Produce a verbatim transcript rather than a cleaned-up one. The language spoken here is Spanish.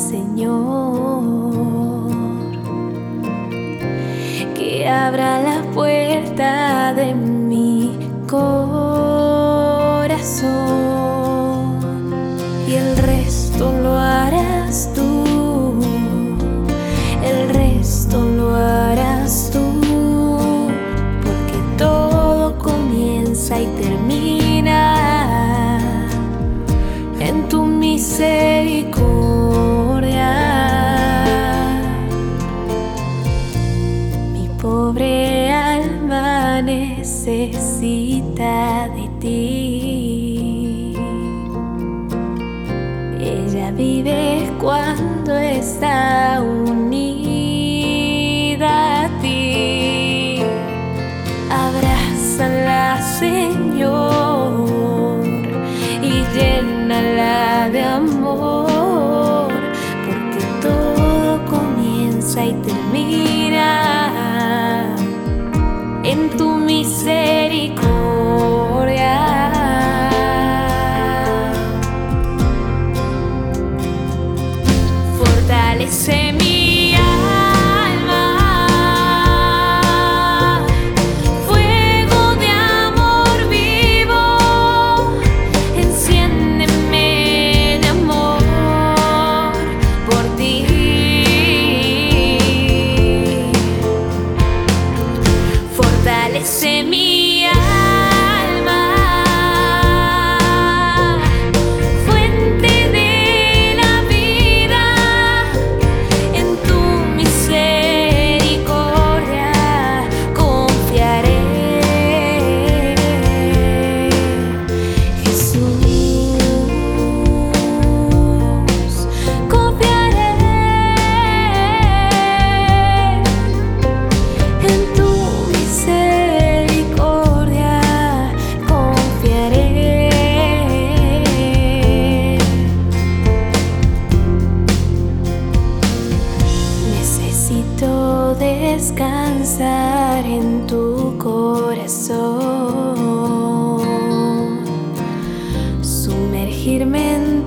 Señor, que abra la puerta de mi corazón, y el resto lo harás tú, el resto lo harás tú, porque todo comienza y termina en tu misericordia. Mi pobre alma necesita de ti. Ella vive cuando está unida a ti. Abrázala, Señor, y llénala de amor, porque todo comienza y termina en tu misericordia. Fortalece mi alma, fuego de amor vivo, enciéndeme de amor por ti. Fortalece mi alma, fuente de la vida, en tu misericordia confiaré. Jesús, confiaré en tu misericordia, confiaré. Necesito descansar en tu corazón, sumergirme en